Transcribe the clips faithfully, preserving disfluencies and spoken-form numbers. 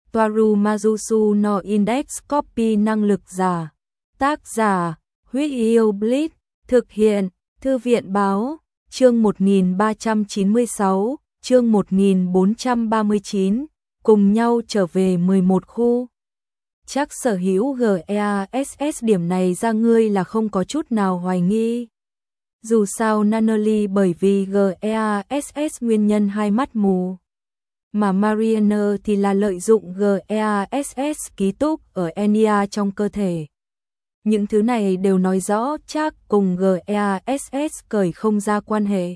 Toaru Majusu no Index Copy năng lực giả. Tác giả, Huyết Yêu Blitz, thực hiện, Thư viện báo, chương một nghìn ba trăm chín mươi sáu, chương một nghìn bốn trăm ba mươi chín, cùng nhau trở về mười một khu. Chắc sở hữu giê e a ét ét điểm này ra ngươi là không có chút nào hoài nghi. Dù sao Nunnally bởi vì giê e a ét ét nguyên nhân hai mắt mù. Mà Marianne thì là lợi dụng giê e a ét ét ký túc ở Enya trong cơ thể. Những thứ này đều nói rõ chắc cùng giê e a ét ét cởi không ra quan hệ.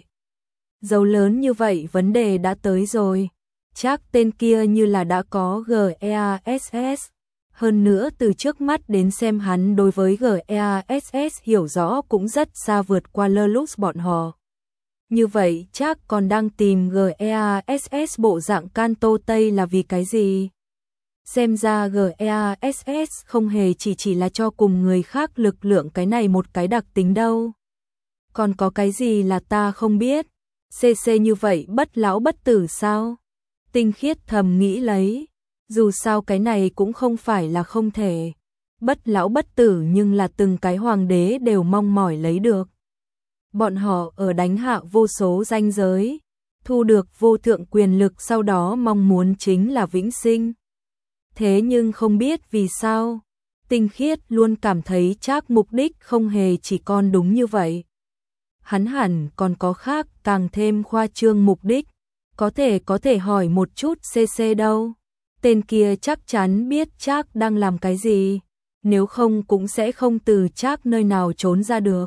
Dấu lớn như vậy vấn đề đã tới rồi. Chắc tên kia như là đã có giê e a ét ét. Hơn nữa từ trước mắt đến xem hắn đối với giê e a ét ét hiểu rõ cũng rất xa vượt qua Lelouch bọn họ. Như vậy chắc còn đang tìm giê e a ét ét bộ dạng Kanto Tây là vì cái gì? Xem ra giê e a ét ét không hề chỉ chỉ là cho cùng người khác lực lượng cái này một cái đặc tính đâu. Còn có cái gì là ta không biết? xê xê như vậy bất lão bất tử sao? Tinh Khiết thầm nghĩ lấy. Dù sao cái này cũng không phải là không thể. Bất lão bất tử nhưng là từng cái hoàng đế đều mong mỏi lấy được. Bọn họ ở đánh hạ vô số ranh giới, thu được vô thượng quyền lực sau đó mong muốn chính là vĩnh sinh. Thế nhưng không biết vì sao, Tinh Khiết luôn cảm thấy chắc mục đích không hề chỉ còn đúng như vậy. Hắn hẳn còn có khác càng thêm khoa trương mục đích, có thể có thể hỏi một chút xê xê đâu. Tên kia chắc chắn biết chắc đang làm cái gì, nếu không cũng sẽ không từ chắc nơi nào trốn ra được.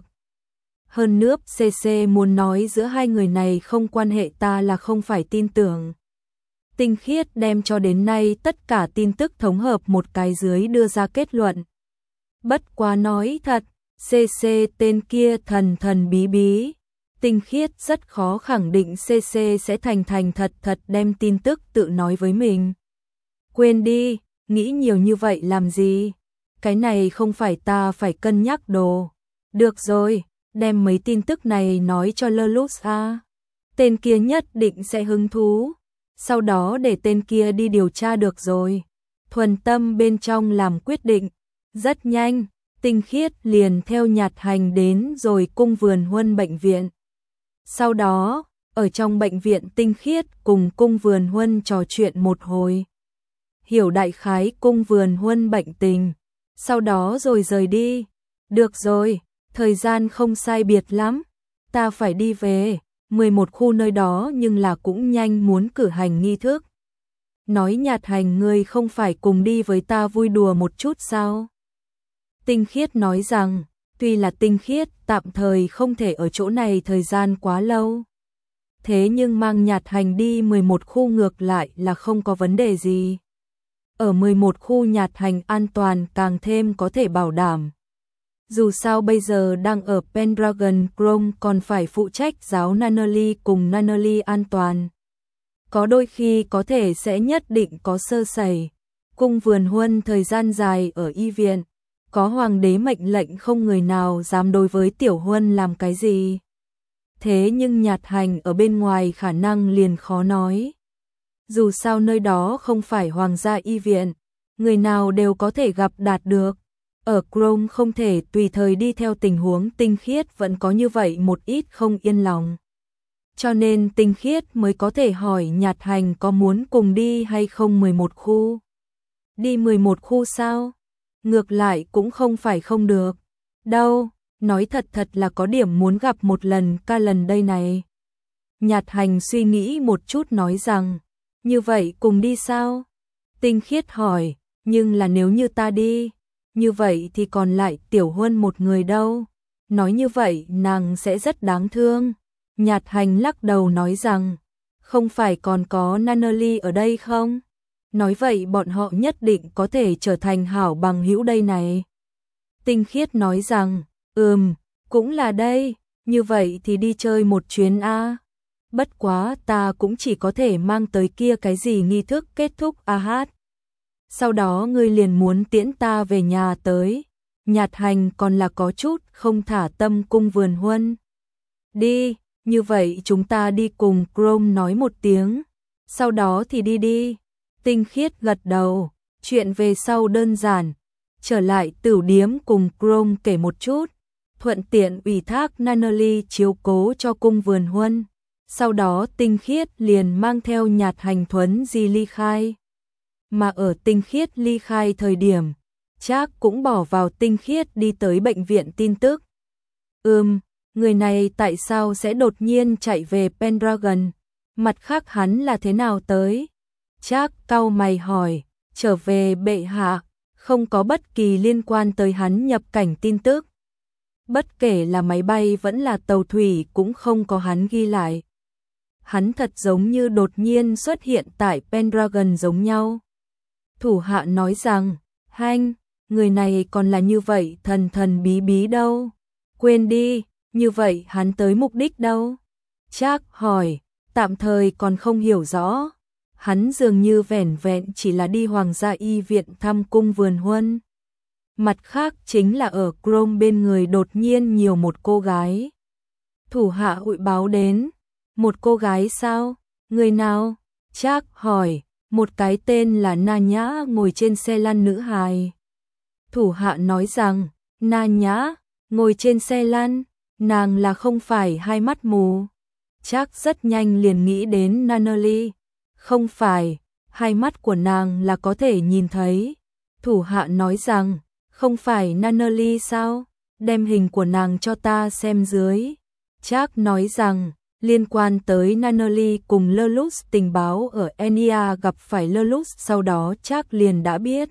Hơn nữa xê xê muốn nói giữa hai người này không quan hệ ta là không phải tin tưởng. Tinh Khiết đem cho đến nay tất cả tin tức thống hợp một cái dưới đưa ra kết luận. Bất quá nói thật, xê xê tên kia thần thần bí bí. Tinh Khiết rất khó khẳng định xê xê sẽ thành thành thật thật đem tin tức tự nói với mình. Quên đi, nghĩ nhiều như vậy làm gì? Cái này không phải ta phải cân nhắc đồ. Được rồi, đem mấy tin tức này nói cho Lelouch a. Tên kia nhất định sẽ hứng thú. Sau đó để tên kia đi điều tra được rồi. Thuần tâm bên trong làm quyết định. Rất nhanh, Tinh Khiết liền theo Nhạt Hành đến rồi cung vườn huân bệnh viện. Sau đó, ở trong bệnh viện Tinh Khiết cùng cung vườn huân trò chuyện một hồi. Hiểu đại khái cung vườn huân bệnh tình. Sau đó rồi rời đi. Được rồi, thời gian không sai biệt lắm. Ta phải đi về. mười một khu nơi đó nhưng là cũng nhanh muốn cử hành nghi thức. Nói Nhạt Hành ngươi không phải cùng đi với ta vui đùa một chút sao? Tinh Khiết nói rằng, tuy là Tinh Khiết tạm thời không thể ở chỗ này thời gian quá lâu. Thế nhưng mang Nhạt Hành đi mười một khu ngược lại là không có vấn đề gì. Ở mười một khu Nhạt Hành an toàn càng thêm có thể bảo đảm. Dù sao bây giờ đang ở Pendragon Chrome còn phải phụ trách giáo Nunnally cùng Nunnally an toàn. Có đôi khi có thể sẽ nhất định có sơ sẩy. Cung vườn huân thời gian dài ở y viện. Có hoàng đế mệnh lệnh không người nào dám đối với tiểu huân làm cái gì. Thế nhưng Nhạt Hành ở bên ngoài khả năng liền khó nói. Dù sao nơi đó không phải hoàng gia y viện. Người nào đều có thể gặp đạt được. Ở Chrome không thể tùy thời đi theo tình huống Tinh Khiết vẫn có như vậy một ít không yên lòng. Cho nên Tinh Khiết mới có thể hỏi Nhạt Hành có muốn cùng đi hay không mười một khu. Đi mười một khu sao? Ngược lại cũng không phải không được. Đâu, nói thật thật là có điểm muốn gặp một lần ca lần đây này. Nhạt Hành suy nghĩ một chút nói rằng, như vậy cùng đi sao? Tinh Khiết hỏi, nhưng là nếu như ta đi, như vậy thì còn lại tiểu huân một người đâu. Nói như vậy nàng sẽ rất đáng thương. Nhạt Hành lắc đầu nói rằng, không phải còn có Nunnally ở đây không? Nói vậy bọn họ nhất định có thể trở thành hảo bằng hữu đây này. Tinh Khiết nói rằng, ừm, cũng là đây, như vậy thì đi chơi một chuyến a. Bất quá ta cũng chỉ có thể mang tới kia cái gì nghi thức kết thúc a hát. Sau đó ngươi liền muốn tiễn ta về nhà tới. Nhạt Hành còn là có chút không thả tâm cung vườn huân. Đi, như vậy chúng ta đi cùng Chrome nói một tiếng. Sau đó thì đi đi. Tinh Khiết gật đầu, chuyện về sau đơn giản, trở lại tửu điếm cùng Chrome kể một chút, thuận tiện ủy thác Nunnally chiếu cố cho cung vườn huân. Sau đó Tinh Khiết liền mang theo Nhạt Hành Thuấn di ly khai. Mà ở Tinh Khiết ly khai thời điểm, Trác cũng bỏ vào Tinh Khiết đi tới bệnh viện tin tức. Ừm, người này tại sao sẽ đột nhiên chạy về Pendragon? Mặt khác hắn là thế nào tới? Trác cau mày hỏi, trở về bệ hạ, không có bất kỳ liên quan tới hắn nhập cảnh tin tức. Bất kể là máy bay vẫn là tàu thủy cũng không có hắn ghi lại. Hắn thật giống như đột nhiên xuất hiện tại Pendragon giống nhau. Thủ hạ nói rằng, Hanh, người này còn là như vậy thần thần bí bí đâu. Quên đi, như vậy hắn tới mục đích đâu? Trác hỏi, tạm thời còn không hiểu rõ. Hắn dường như vẻn vẹn chỉ là đi Hoàng gia y viện thăm cung vườn huân. Mặt khác chính là ở Chrome bên người đột nhiên nhiều một cô gái. Thủ hạ hội báo đến, một cô gái sao? Người nào? Trác hỏi, một cái tên là Na Nhã ngồi trên xe lăn nữ hài. Thủ hạ nói rằng, Na Nhã, ngồi trên xe lăn, nàng là không phải hai mắt mù. Trác rất nhanh liền nghĩ đến Nunnally. Không phải, hai mắt của nàng là có thể nhìn thấy. Thủ hạ nói rằng, không phải Nunnally sao? Đem hình của nàng cho ta xem dưới. Trác nói rằng, liên quan tới Nunnally cùng Lelus tình báo ở Enya gặp phải Lelus sau đó Trác liền đã biết.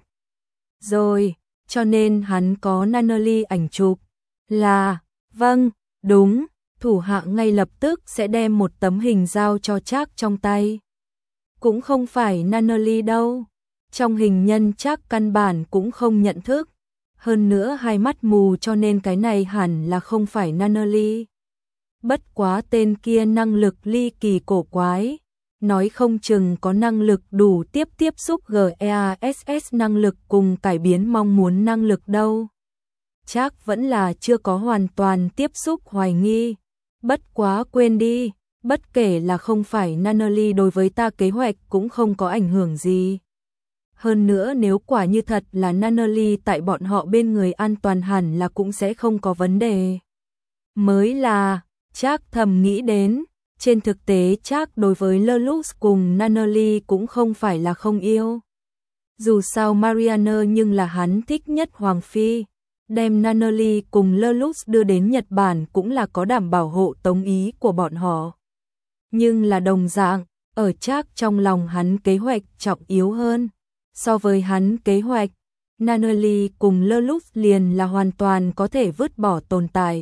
Rồi, cho nên hắn có Nunnally ảnh chụp. Là, vâng, đúng, thủ hạ ngay lập tức sẽ đem một tấm hình giao cho Trác trong tay. Cũng không phải Nunnally đâu. Trong hình nhân Trác căn bản cũng không nhận thức. Hơn nữa hai mắt mù cho nên cái này hẳn là không phải Nunnally. Bất quá tên kia năng lực ly kỳ cổ quái. Nói không chừng có năng lực đủ tiếp tiếp xúc GEASS năng lực cùng cải biến mong muốn năng lực đâu. Trác vẫn là chưa có hoàn toàn tiếp xúc hoài nghi. Bất quá quên đi. Bất kể là không phải Nunnally đối với ta kế hoạch cũng không có ảnh hưởng gì. Hơn nữa nếu quả như thật là Nunnally tại bọn họ bên người an toàn hẳn là cũng sẽ không có vấn đề. Mới là, Trác thầm nghĩ đến, trên thực tế Trác đối với Lelus cùng Nunnally cũng không phải là không yêu. Dù sao Mariana nhưng là hắn thích nhất Hoàng Phi. Đem Nunnally cùng Lelus đưa đến Nhật Bản cũng là có đảm bảo hộ tống ý của bọn họ. Nhưng là đồng dạng, ở Trác trong lòng hắn kế hoạch trọng yếu hơn. So với hắn kế hoạch, Nunnally cùng Lelus liền là hoàn toàn có thể vứt bỏ tồn tại.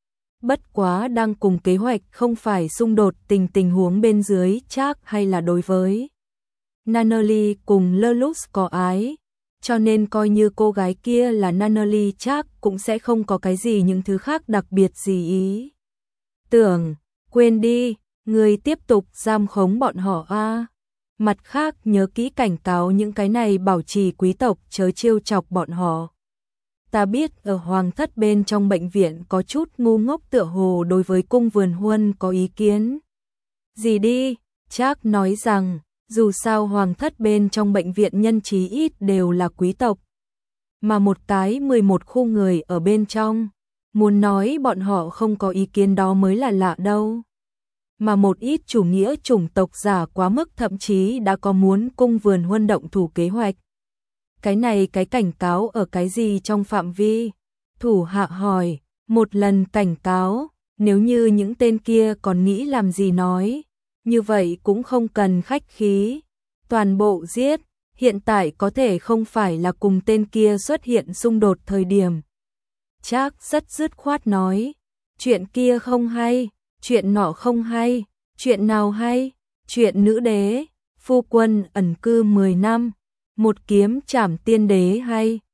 Bất quá đang cùng kế hoạch không phải xung đột tình tình huống bên dưới Trác hay là đối với. Nunnally cùng Lelus có ái, cho nên coi như cô gái kia là Nunnally Trác cũng sẽ không có cái gì những thứ khác đặc biệt gì ý. Tưởng, quên đi. Người tiếp tục giam khống bọn họ a. À. Mặt khác nhớ kỹ cảnh cáo những cái này bảo trì quý tộc chớ trêu chọc bọn họ. Ta biết ở hoàng thất bên trong bệnh viện có chút ngu ngốc tựa hồ đối với cung vườn huân có ý kiến. Gì đi, Trác nói rằng, dù sao hoàng thất bên trong bệnh viện nhân trí ít đều là quý tộc. Mà một cái mười một khu người ở bên trong, muốn nói bọn họ không có ý kiến đó mới là lạ đâu. Mà một ít chủ nghĩa chủng tộc giả quá mức thậm chí đã có muốn cung vườn huân động thủ kế hoạch. Cái này cái cảnh cáo ở cái gì trong phạm vi? Thủ hạ hỏi, một lần cảnh cáo, nếu như những tên kia còn nghĩ làm gì nói, như vậy cũng không cần khách khí. Toàn bộ giết, hiện tại có thể không phải là cùng tên kia xuất hiện xung đột thời điểm. Trác rất dứt khoát nói, chuyện kia không hay. Chuyện nọ không hay, chuyện nào hay, chuyện nữ đế, phu quân ẩn cư mười năm, một kiếm trảm tiên đế hay.